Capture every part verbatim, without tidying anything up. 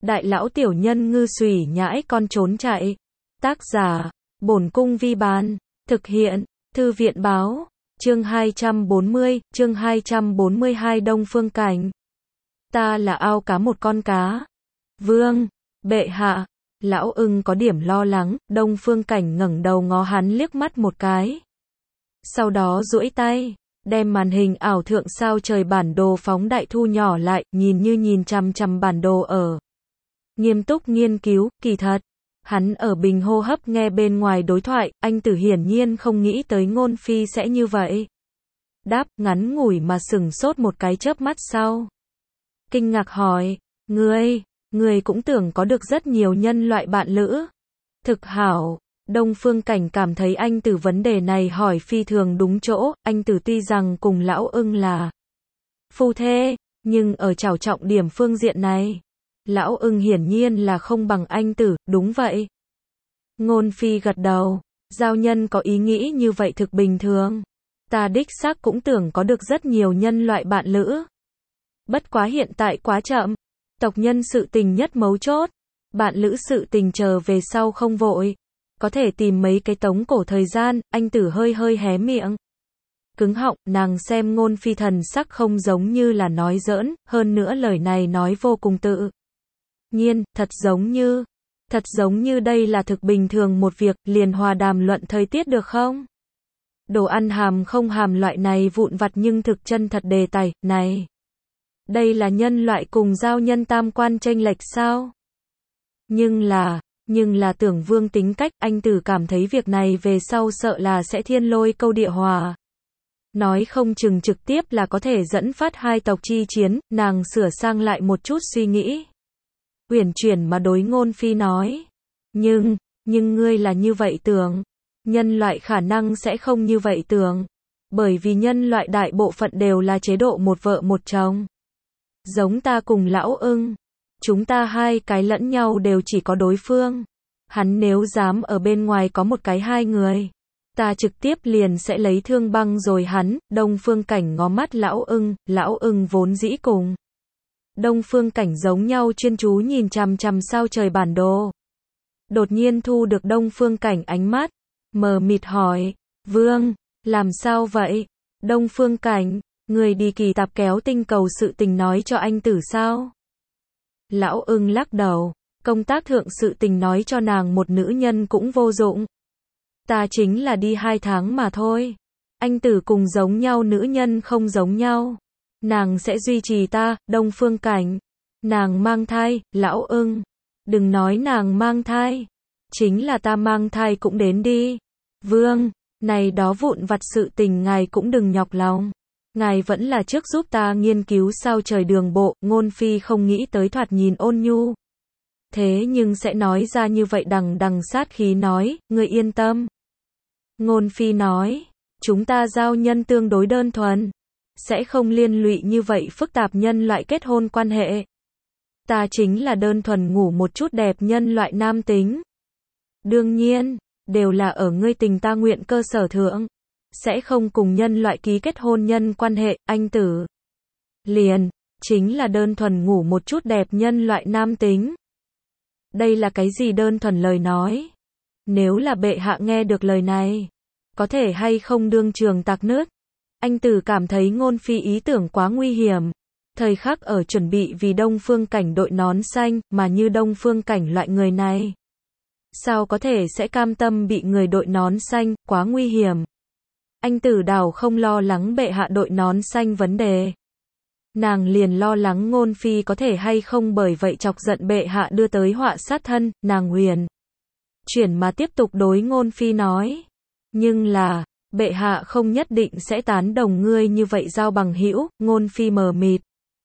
đại lão tiểu nhân ngư xùy nhãi con trốn chạy. Tác giả, Bổn Cung Vi Bán. Thực hiện, Thư viện Báo. Chương hai trăm bốn mươi, chương hai trăm bốn mươi hai Đông Phương Cảnh. Ta là ao cá một con cá. Vương, bệ hạ. Lão ưng có điểm lo lắng, Đông Phương Cảnh ngẩng đầu ngó hắn liếc mắt một cái. Sau đó duỗi tay, đem màn hình ảo thượng sao trời bản đồ phóng đại thu nhỏ lại, nhìn như nhìn chằm chằm bản đồ ở. Nghiêm túc nghiên cứu, kỳ thật. Hắn ở bình hô hấp nghe bên ngoài đối thoại, anh Tử hiển nhiên không nghĩ tới Ngôn Phi sẽ như vậy. Đáp, ngắn ngủi mà sửng sốt một cái chớp mắt sau. Kinh ngạc hỏi, ngươi, ngươi cũng tưởng có được rất nhiều nhân loại bạn lữ. Thực hảo, Đông Phương Cảnh cảm thấy anh Tử vấn đề này hỏi phi thường đúng chỗ, anh Tử tuy rằng cùng lão ưng là phu thê, nhưng ở trảo trọng điểm phương diện này, lão ưng hiển nhiên là không bằng anh Tử, đúng vậy. Ngôn Phi gật đầu, giao nhân có ý nghĩ như vậy thực bình thường. Ta đích xác cũng tưởng có được rất nhiều nhân loại bạn lữ. Bất quá hiện tại quá chậm. Tộc nhân sự tình nhất mấu chốt. Bạn lữ sự tình chờ về sau không vội. Có thể tìm mấy cái tống cổ thời gian, anh Tử hơi hơi hé miệng. Cứng họng, nàng xem Ngôn Phi thần sắc không giống như là nói giỡn, hơn nữa lời này nói vô cùng tự nhiên, thật giống như, thật giống như đây là thực bình thường một việc, liền hòa đàm luận thời tiết được không? Đồ ăn hàm không hàm loại này vụn vặt nhưng thực chân thật đề tài, này. Đây là nhân loại cùng giao nhân tam quan chênh lệch sao? Nhưng là, nhưng là Tưởng Vương tính cách, anh Tử cảm thấy việc này về sau sợ là sẽ thiên lôi câu địa hòa. Nói không chừng trực tiếp là có thể dẫn phát hai tộc chi chiến, nàng sửa sang lại một chút suy nghĩ. Uyển chuyển mà đối Ngôn Phi nói. Nhưng, nhưng ngươi là như vậy tưởng. Nhân loại khả năng sẽ không như vậy tưởng. Bởi vì nhân loại đại bộ phận đều là chế độ một vợ một chồng. Giống ta cùng lão ưng. Chúng ta hai cái lẫn nhau đều chỉ có đối phương. Hắn nếu dám ở bên ngoài có một cái hai người. Ta trực tiếp liền sẽ lấy thương băng rồi hắn. Đông Phương Cảnh ngó mắt lão ưng, lão ưng vốn dĩ cùng. Đông Phương Cảnh giống nhau chuyên chú nhìn chằm chằm sao trời bản đồ. Đột nhiên thu được Đông Phương Cảnh ánh mắt, mờ mịt hỏi, Vương, làm sao vậy? Đông Phương Cảnh, người đi kỳ tạp kéo tinh cầu sự tình nói cho anh Tử sao? Lão ưng lắc đầu, công tác thượng sự tình nói cho nàng một nữ nhân cũng vô dụng. Ta chính là đi hai tháng mà thôi. Anh Tử cùng giống nhau nữ nhân không giống nhau. Nàng sẽ duy trì ta, Đông Phương Cảnh. Nàng mang thai, lão ưng. Đừng nói nàng mang thai. Chính là ta mang thai cũng đến đi. Vương, này đó vụn vặt sự tình ngài cũng đừng nhọc lòng. Ngài vẫn là trước giúp ta nghiên cứu sao trời đường bộ, Ngôn Phi không nghĩ tới thoạt nhìn ôn nhu. Thế nhưng sẽ nói ra như vậy đằng đằng sát khí nói, ngươi yên tâm. Ngôn Phi nói, chúng ta giao nhân tương đối đơn thuần. Sẽ không liên lụy như vậy phức tạp nhân loại kết hôn quan hệ. Ta chính là đơn thuần ngủ một chút đẹp nhân loại nam tính. Đương nhiên, đều là ở ngươi tình ta nguyện cơ sở thượng. Sẽ không cùng nhân loại ký kết hôn nhân quan hệ, anh Tử. Liền, chính là đơn thuần ngủ một chút đẹp nhân loại nam tính. Đây là cái gì đơn thuần lời nói? Nếu là bệ hạ nghe được lời này, có thể hay không đương trường tạc nứt? Anh Tử cảm thấy Ngôn Phi ý tưởng quá nguy hiểm. Thời khắc ở chuẩn bị vì Đông Phương Cảnh đội nón xanh, mà như Đông Phương Cảnh loại người này. Sao có thể sẽ cam tâm bị người đội nón xanh, quá nguy hiểm. Anh Tử đảo không lo lắng bệ hạ đội nón xanh vấn đề. Nàng liền lo lắng Ngôn Phi có thể hay không bởi vậy chọc giận bệ hạ đưa tới họa sát thân, nàng huyền. Chuyển mà tiếp tục đối Ngôn Phi nói. Nhưng là, bệ hạ không nhất định sẽ tán đồng ngươi như vậy giao bằng hữu. Ngôn Phi mờ mịt.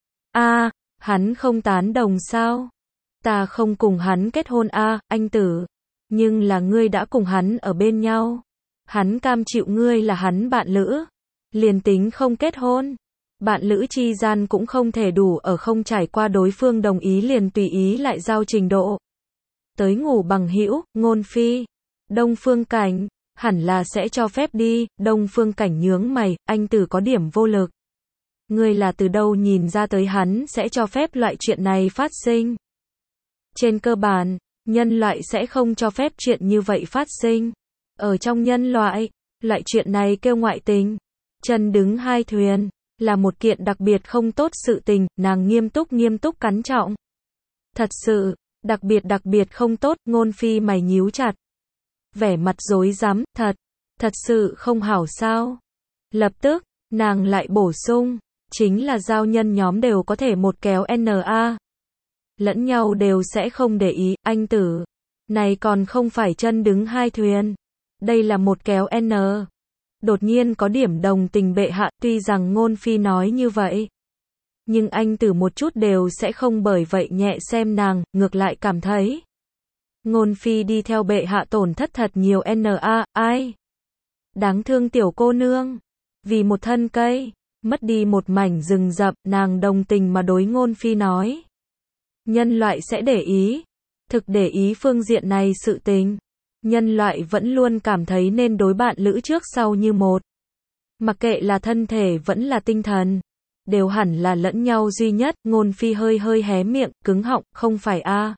A, hắn không tán đồng sao? Ta không cùng hắn kết hôn a, à, anh Tử. Nhưng là ngươi đã cùng hắn ở bên nhau. Hắn cam chịu ngươi là hắn bạn lữ. Liền tính không kết hôn. Bạn lữ chi gian cũng không thể đủ ở không trải qua đối phương đồng ý liền tùy ý lại giao trình độ. Tới ngủ bằng hữu, Ngôn Phi. Đông Phương Cảnh. Hẳn là sẽ cho phép đi, Đông Phương Cảnh nhướng mày, anh Tử có điểm vô lực. Ngươi là từ đâu nhìn ra tới hắn sẽ cho phép loại chuyện này phát sinh? Trên cơ bản, nhân loại sẽ không cho phép chuyện như vậy phát sinh. Ở trong nhân loại, loại chuyện này kêu ngoại tình. Chân đứng hai thuyền, là một kiện đặc biệt không tốt sự tình, nàng nghiêm túc nghiêm túc cắn trọng. Thật sự, đặc biệt đặc biệt không tốt, Ngôn Phi mày nhíu chặt. Vẻ mặt rối rắm, thật, thật sự không hảo sao. Lập tức, nàng lại bổ sung, chính là giao nhân nhóm đều có thể một kéo na. Lẫn nhau đều sẽ không để ý, anh tử. Này còn không phải chân đứng hai thuyền. Đây là một kéo n. Đột nhiên có điểm đồng tình bệ hạ, tuy rằng Ngôn Phi nói như vậy. Nhưng anh tử một chút đều sẽ không bởi vậy nhẹ xem nàng, ngược lại cảm thấy. Ngôn Phi đi theo bệ hạ tổn thất thật nhiều na, ai? Đáng thương tiểu cô nương. Vì một thân cây, mất đi một mảnh rừng rậm, nàng đồng tình mà đối Ngôn Phi nói. Nhân loại sẽ để ý. Thực để ý phương diện này sự tình. Nhân loại vẫn luôn cảm thấy nên đối bạn lữ trước sau như một. Mặc kệ là thân thể vẫn là tinh thần. Đều hẳn là lẫn nhau duy nhất. Ngôn Phi hơi hơi hé miệng, cứng họng, không phải a.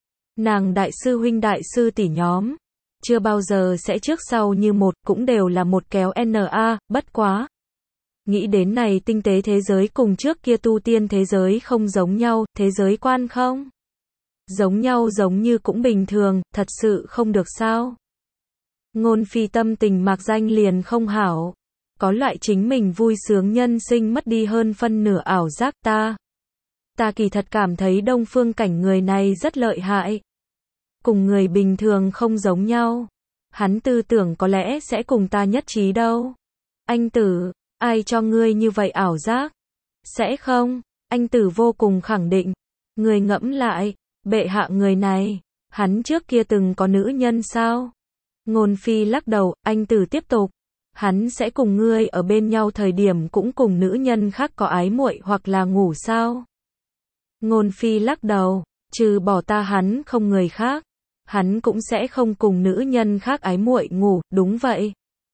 Nàng đại sư huynh đại sư tỷ nhóm. Chưa bao giờ sẽ trước sau như một, cũng đều là một kéo na, bất quá. Nghĩ đến này tinh tế thế giới cùng trước kia tu tiên thế giới không giống nhau, thế giới quan không? Giống nhau giống như cũng bình thường, thật sự không được sao? Ngôn Phi tâm tình mạc danh liền không hảo. Có loại chính mình vui sướng nhân sinh mất đi hơn phân nửa ảo giác ta. Ta kỳ thật cảm thấy Đông Phương Cảnh người này rất lợi hại. Cùng người bình thường không giống nhau. Hắn tư tưởng có lẽ sẽ cùng ta nhất trí đâu. Anh tử, ai cho ngươi như vậy ảo giác? Sẽ không, anh tử vô cùng khẳng định. Người ngẫm lại, bệ hạ người này, hắn trước kia từng có nữ nhân sao? Ngôn Phi lắc đầu, anh tử tiếp tục. Hắn sẽ cùng ngươi ở bên nhau thời điểm cũng cùng nữ nhân khác có ái muội hoặc là ngủ sao? Ngôn Phi lắc đầu, trừ bỏ ta hắn không người khác. Hắn cũng sẽ không cùng nữ nhân khác ái muội ngủ, đúng vậy.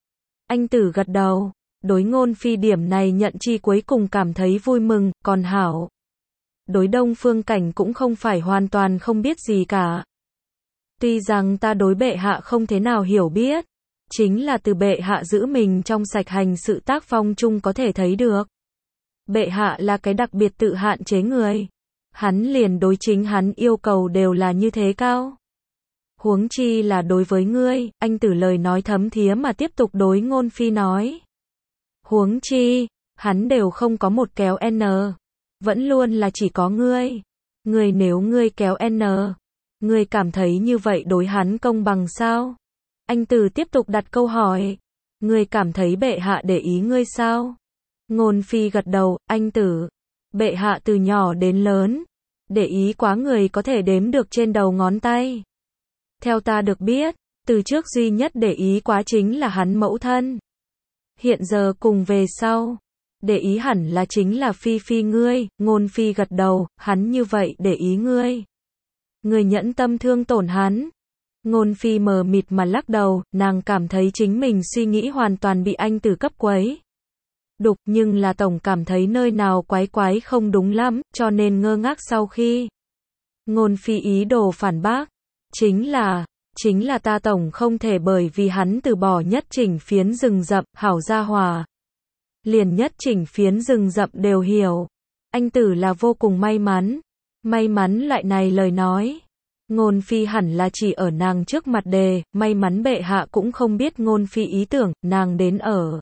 Anh tử gật đầu, đối Ngôn Phi điểm này nhận chi cuối cùng cảm thấy vui mừng, còn hảo. Đối Đông Phương Cảnh cũng không phải hoàn toàn không biết gì cả. Tuy rằng ta đối bệ hạ không thế nào hiểu biết, chính là từ bệ hạ giữ mình trong sạch hành sự tác phong chung có thể thấy được. Bệ hạ là cái đặc biệt tự hạn chế người. Hắn liền đối chính hắn yêu cầu đều là như thế cao. Huống chi là đối với ngươi, anh tử lời nói thấm thía mà tiếp tục đối Ngôn Phi nói. Huống chi, hắn đều không có một kéo n. Vẫn luôn là chỉ có ngươi. Ngươi nếu ngươi kéo n. Ngươi cảm thấy như vậy đối hắn công bằng sao? Anh tử tiếp tục đặt câu hỏi. Ngươi cảm thấy bệ hạ để ý ngươi sao? Ngôn Phi gật đầu, anh tử. Bệ hạ từ nhỏ đến lớn. Để ý quá người có thể đếm được trên đầu ngón tay. Theo ta được biết, từ trước duy nhất để ý quá chính là hắn mẫu thân. Hiện giờ cùng về sau, để ý hẳn là chính là Phi Phi ngươi. Ngôn Phi gật đầu, hắn như vậy để ý ngươi. Ngươi nhẫn tâm thương tổn hắn. Ngôn Phi mờ mịt mà lắc đầu, nàng cảm thấy chính mình suy nghĩ hoàn toàn bị anh tử cấp quấy. Đục, nhưng là tổng cảm thấy nơi nào quái quái không đúng lắm, cho nên ngơ ngác sau khi. Ngôn Phi ý đồ phản bác. Chính là, chính là ta tổng không thể bởi vì hắn từ bỏ nhất chỉnh phiến rừng rậm, hảo gia hòa. Liền nhất chỉnh phiến rừng rậm đều hiểu. Anh tử là vô cùng may mắn. May mắn loại này lời nói. Ngôn Phi hẳn là chỉ ở nàng trước mặt đề, may mắn bệ hạ cũng không biết Ngôn Phi ý tưởng, nàng đến ở.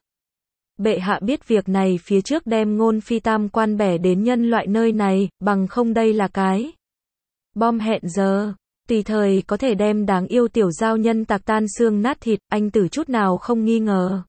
Bệ hạ biết việc này phía trước đem Ngôn Phi tam quan bẻ đến nhân loại nơi này, bằng không đây là cái bom hẹn giờ. Tùy thời có thể đem đáng yêu tiểu giao nhân tạc tan xương nát thịt, anh tử chút nào không nghi ngờ.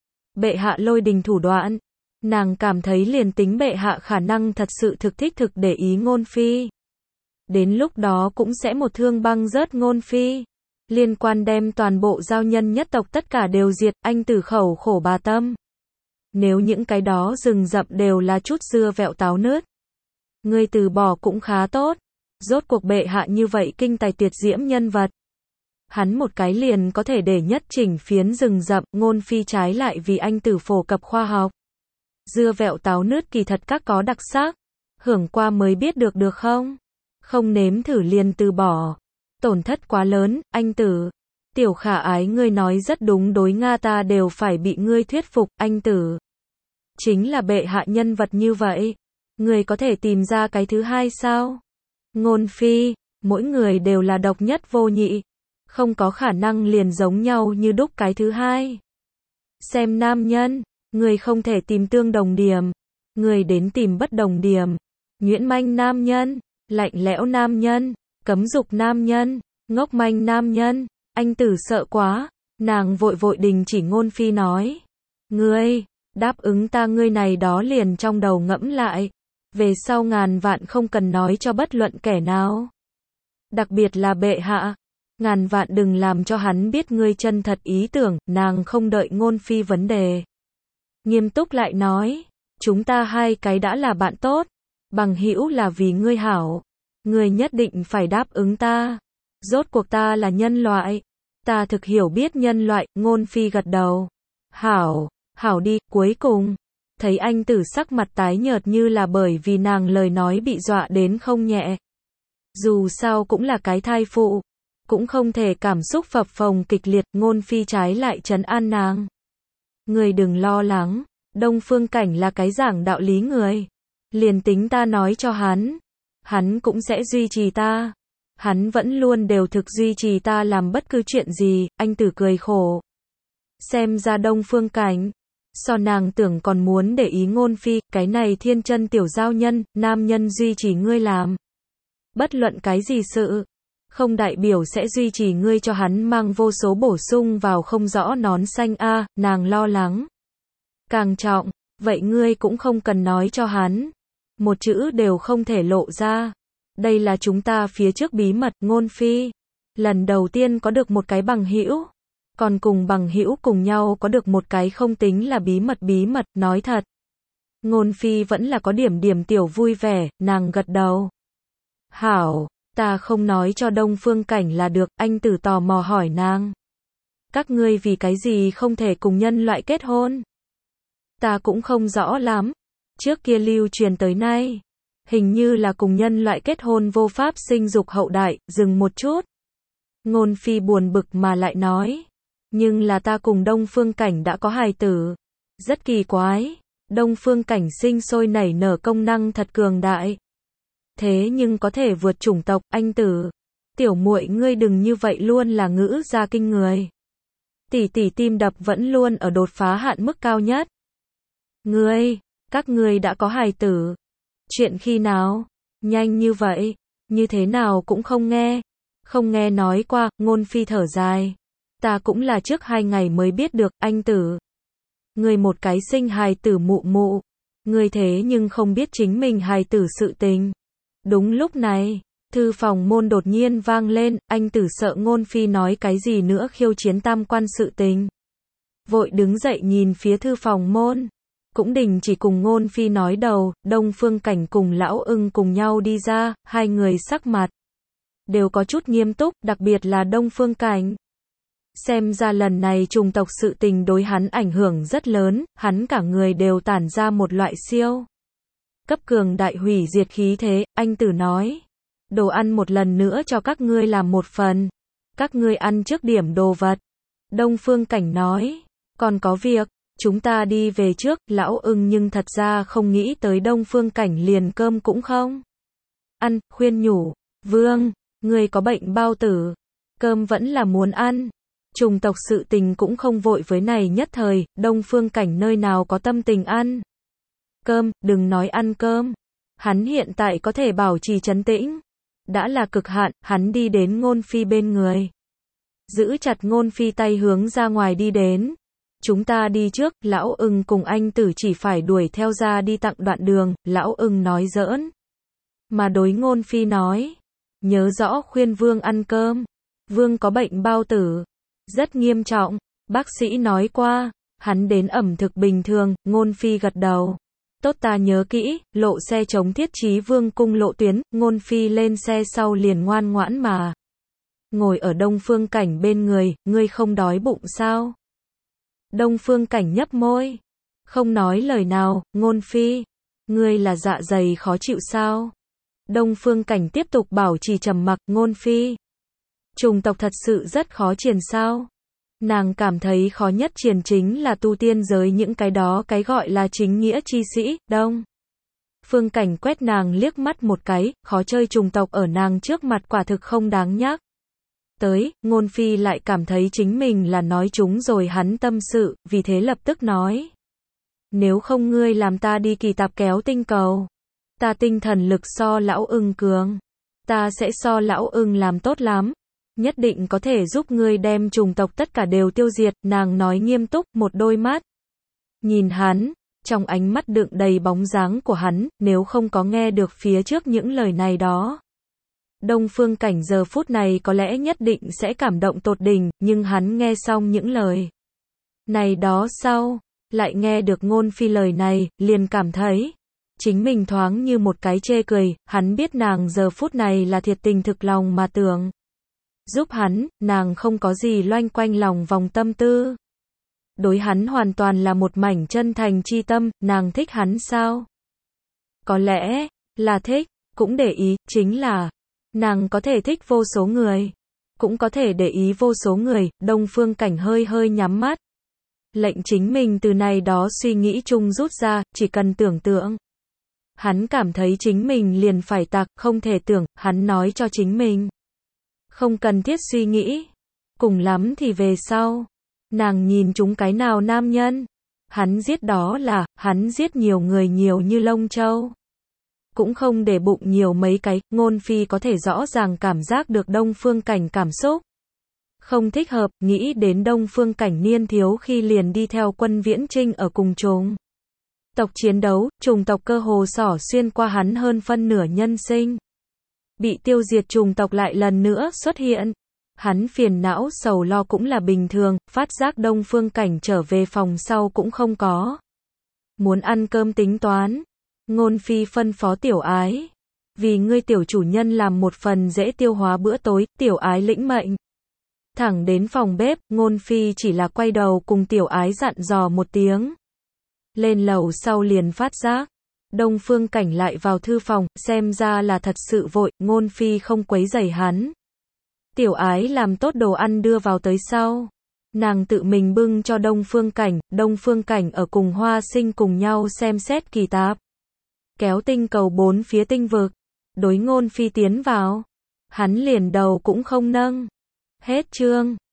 Bệ hạ lôi đình thủ đoạn. Nàng cảm thấy liền tính bệ hạ khả năng thật sự thực thích thực để ý Ngôn Phi. Đến lúc đó cũng sẽ một thương băng rớt Ngôn Phi. Liên quan đem toàn bộ giao nhân nhất tộc tất cả đều diệt, anh tử khẩu khổ bà tâm. Nếu những cái đó rừng rậm đều là chút dưa vẹo táo nứt. Ngươi từ bỏ cũng khá tốt. Rốt cuộc bệ hạ như vậy kinh tài tuyệt diễm nhân vật. Hắn một cái liền có thể để nhất chỉnh phiến rừng rậm. Ngôn Phi trái lại vì anh tử phổ cập khoa học. Dưa vẹo táo nứt kỳ thật các có đặc sắc. Hưởng qua mới biết được được không? không nếm thử liền từ bỏ. Tổn thất quá lớn, anh tử. Tiểu khả ái ngươi nói rất đúng, đối Nga ta đều phải bị ngươi thuyết phục, anh tử. Chính là bệ hạ nhân vật như vậy. Ngươi có thể tìm ra cái thứ hai sao? Ngôn phi, mỗi người đều là độc nhất vô nhị. Không có khả năng liền giống nhau như đúc cái thứ hai. Xem nam nhân, người không thể tìm tương đồng điểm. Người đến tìm bất đồng điểm. Nhuyễn manh nam nhân, lạnh lẽo nam nhân, cấm dục nam nhân, ngốc manh nam nhân. Anh tử sợ quá. Nàng vội vội đình chỉ Ngôn phi nói. Ngươi, đáp ứng ta ngươi này đó liền trong đầu ngẫm lại. Về sau ngàn vạn không cần nói cho bất luận kẻ nào. Đặc biệt là bệ hạ. Ngàn vạn đừng làm cho hắn biết ngươi chân thật ý tưởng. Nàng không đợi Ngôn phi vấn đề. Nghiêm túc lại nói. Chúng ta hai cái đã là bạn tốt. Bằng hữu là vì ngươi hảo. Ngươi nhất định phải đáp ứng ta. Rốt cuộc ta là nhân loại. Ta thực hiểu biết nhân loại. Ngôn phi gật đầu. Hảo, hảo đi. Cuối cùng, thấy anh tử sắc mặt tái nhợt như là bởi vì nàng lời nói bị dọa đến không nhẹ. Dù sao cũng là cái thai phụ. Cũng không thể cảm xúc phập phồng kịch liệt. Ngôn phi trái lại trấn an nàng. Người đừng lo lắng. Đông Phương Cảnh là cái giảng đạo lý người. Liền tính ta nói cho hắn. Hắn cũng sẽ duy trì ta. Hắn vẫn luôn đều thực duy trì ta làm bất cứ chuyện gì. Anh tử cười khổ. Xem ra Đông Phương Cảnh. So nàng tưởng còn muốn để ý Ngôn phi. Cái này thiên chân tiểu giao nhân. Nam nhân duy trì ngươi làm. Bất luận cái gì sự. Không đại biểu sẽ duy trì ngươi cho hắn mang vô số bổ sung vào không rõ nón xanh a. À, nàng lo lắng. Càng trọng. Vậy ngươi cũng không cần nói cho hắn. Một chữ đều không thể lộ ra. Đây là chúng ta phía trước bí mật. Ngôn phi. Lần đầu tiên có được một cái bằng hữu. Còn cùng bằng hữu cùng nhau có được một cái không tính là bí mật bí mật. Nói thật. Ngôn phi vẫn là có điểm điểm tiểu vui vẻ. Nàng gật đầu. Hảo. Ta không nói cho Đông Phương Cảnh là được. Anh tử tò mò hỏi nàng. Các ngươi vì cái gì không thể cùng nhân loại kết hôn? Ta cũng không rõ lắm. Trước kia lưu truyền tới nay. Hình như là cùng nhân loại kết hôn vô pháp sinh dục hậu đại. Dừng một chút. Ngôn phi buồn bực mà lại nói. Nhưng là ta cùng Đông Phương Cảnh đã có hài tử. Rất kỳ quái. Đông Phương Cảnh sinh sôi nảy nở công năng thật cường đại. Thế nhưng có thể vượt chủng tộc. Anh tử. Tiểu muội ngươi đừng như vậy, luôn là ngữ ra kinh người. Tỷ tỷ tim đập vẫn luôn ở đột phá hạn mức cao nhất. Ngươi, các ngươi đã có hài tử. Chuyện khi nào? Nhanh như vậy. Như thế nào cũng không nghe. Không nghe nói qua. Ngôn phi thở dài. Ta cũng là trước hai ngày mới biết được. Anh tử. Ngươi một cái sinh hài tử mụ mụ. Ngươi thế nhưng không biết chính mình hài tử sự tình. Đúng lúc này, thư phòng môn đột nhiên vang lên. Anh tử sợ Ngôn phi nói cái gì nữa khiêu chiến tam quan sự tình. Vội đứng dậy nhìn phía thư phòng môn. Cũng đình chỉ cùng Ngôn phi nói đầu. Đông Phương Cảnh cùng Lão Ưng cùng nhau đi ra. Hai người sắc mặt đều có chút nghiêm túc. Đặc biệt là Đông Phương Cảnh. Xem ra lần này trùng tộc sự tình đối hắn ảnh hưởng rất lớn. Hắn cả người đều tản ra một loại siêu cấp cường đại hủy diệt khí thế. Anh tử nói. Đồ ăn một lần nữa cho các ngươi làm một phần. Các ngươi ăn trước điểm đồ vật. Đông Phương Cảnh nói. Còn có việc. Chúng ta đi về trước. Lão Ưng nhưng thật ra không nghĩ tới Đông Phương Cảnh liền cơm cũng không ăn. Khuyên nhủ. Vương. Ngươi có bệnh bao tử. Cơm vẫn là muốn ăn. Trùng tộc sự tình cũng không vội với này nhất thời. Đông Phương Cảnh nơi nào có tâm tình ăn cơm, đừng nói ăn cơm. Hắn hiện tại có thể bảo trì trấn tĩnh. Đã là cực hạn. Hắn đi đến Ngôn phi bên người. Giữ chặt Ngôn phi tay hướng ra ngoài đi đến. Chúng ta đi trước. Lão Ưng cùng anh tử chỉ phải đuổi theo ra đi tặng đoạn đường. Lão Ưng nói giỡn. Mà đối Ngôn phi nói. Nhớ rõ khuyên Vương ăn cơm. Vương có bệnh bao tử. Rất nghiêm trọng. Bác sĩ nói qua. Hắn đến ẩm thực bình thường. Ngôn phi gật đầu. Tốt, ta nhớ kỹ. Lộ xe chống Thiết Chí Vương cung lộ tuyến. Ngôn phi lên xe sau liền ngoan ngoãn mà ngồi ở Đông Phương Cảnh bên người. Ngươi không đói bụng sao? Đông Phương Cảnh nhấp môi. Không nói lời nào. Ngôn phi. Ngươi là dạ dày khó chịu sao? Đông Phương Cảnh tiếp tục bảo trì trầm mặc, Ngôn Phi. Trùng tộc thật sự rất khó truyền sao? Nàng cảm thấy khó nhất truyền chính là tu tiên giới những cái đó cái gọi là chính nghĩa chi sĩ, Đông. Phương Cảnh quét nàng liếc mắt một cái, khó chơi trùng tộc ở nàng trước mặt quả thực không đáng nhắc. Tới, Ngôn Phi lại cảm thấy chính mình là nói chúng rồi hắn tâm sự, vì thế lập tức nói. Nếu không ngươi làm ta đi kỳ tạp kéo tinh cầu. Ta tinh thần lực so lão ưng cường. Ta sẽ so lão ưng làm tốt lắm. Nhất định có thể giúp ngươi đem trùng tộc tất cả đều tiêu diệt, nàng nói nghiêm túc, một đôi mắt. Nhìn hắn, trong ánh mắt đựng đầy bóng dáng của hắn, nếu không có nghe được phía trước những lời này đó. Đông Phương Cảnh giờ phút này có lẽ nhất định sẽ cảm động tột đỉnh, nhưng hắn nghe xong những lời này đó sau, lại nghe được Ngôn Phi lời này, liền cảm thấy chính mình thoáng như một cái chê cười, hắn biết nàng giờ phút này là thiệt tình thực lòng mà tưởng giúp hắn, nàng không có gì loanh quanh lòng vòng tâm tư. Đối hắn hoàn toàn là một mảnh chân thành chi tâm, nàng thích hắn sao? Có lẽ là thích, cũng để ý, chính là nàng có thể thích vô số người, cũng có thể để ý vô số người. Đông Phương Cảnh hơi hơi nhắm mắt, lệnh chính mình từ này đó suy nghĩ chung rút ra, chỉ cần tưởng tượng. Hắn cảm thấy chính mình liền phải tạc, không thể tưởng, hắn nói cho chính mình. Không cần thiết suy nghĩ, cùng lắm thì về sau. Nàng nhìn chúng cái nào nam nhân, hắn giết đó là, hắn giết nhiều người nhiều như lông châu. Cũng không để bụng nhiều mấy cái, Ngôn Phi có thể rõ ràng cảm giác được Đông Phương Cảnh cảm xúc. Không thích hợp, nghĩ đến Đông Phương Cảnh niên thiếu khi liền đi theo quân viễn trinh ở cùng trùng tộc chiến đấu, trùng tộc cơ hồ xỏ xuyên qua hắn hơn phân nửa nhân sinh. Bị tiêu diệt trùng tộc lại lần nữa xuất hiện. Hắn phiền não sầu lo cũng là bình thường, phát giác Đông Phương Cảnh trở về phòng sau cũng không có muốn ăn cơm tính toán. Ngôn Phi phân phó Tiểu Ái, vì ngươi tiểu chủ nhân làm một phần dễ tiêu hóa bữa tối. Tiểu Ái lĩnh mệnh, thẳng đến phòng bếp. Ngôn Phi chỉ là quay đầu cùng Tiểu Ái dặn dò một tiếng, lên lầu sau liền phát giác Đông Phương Cảnh lại vào thư phòng, xem ra là thật sự vội. Ngôn Phi không quấy rầy hắn. Tiểu Ái làm tốt đồ ăn đưa vào tới sau, nàng tự mình bưng cho Đông Phương Cảnh. Đông Phương Cảnh ở cùng Hoa Sinh cùng nhau xem xét kỳ tạp kéo tinh cầu bốn phía tinh vực. Đối Ngôn Phi tiến vào, hắn liền đầu cũng không nâng. Hết chương.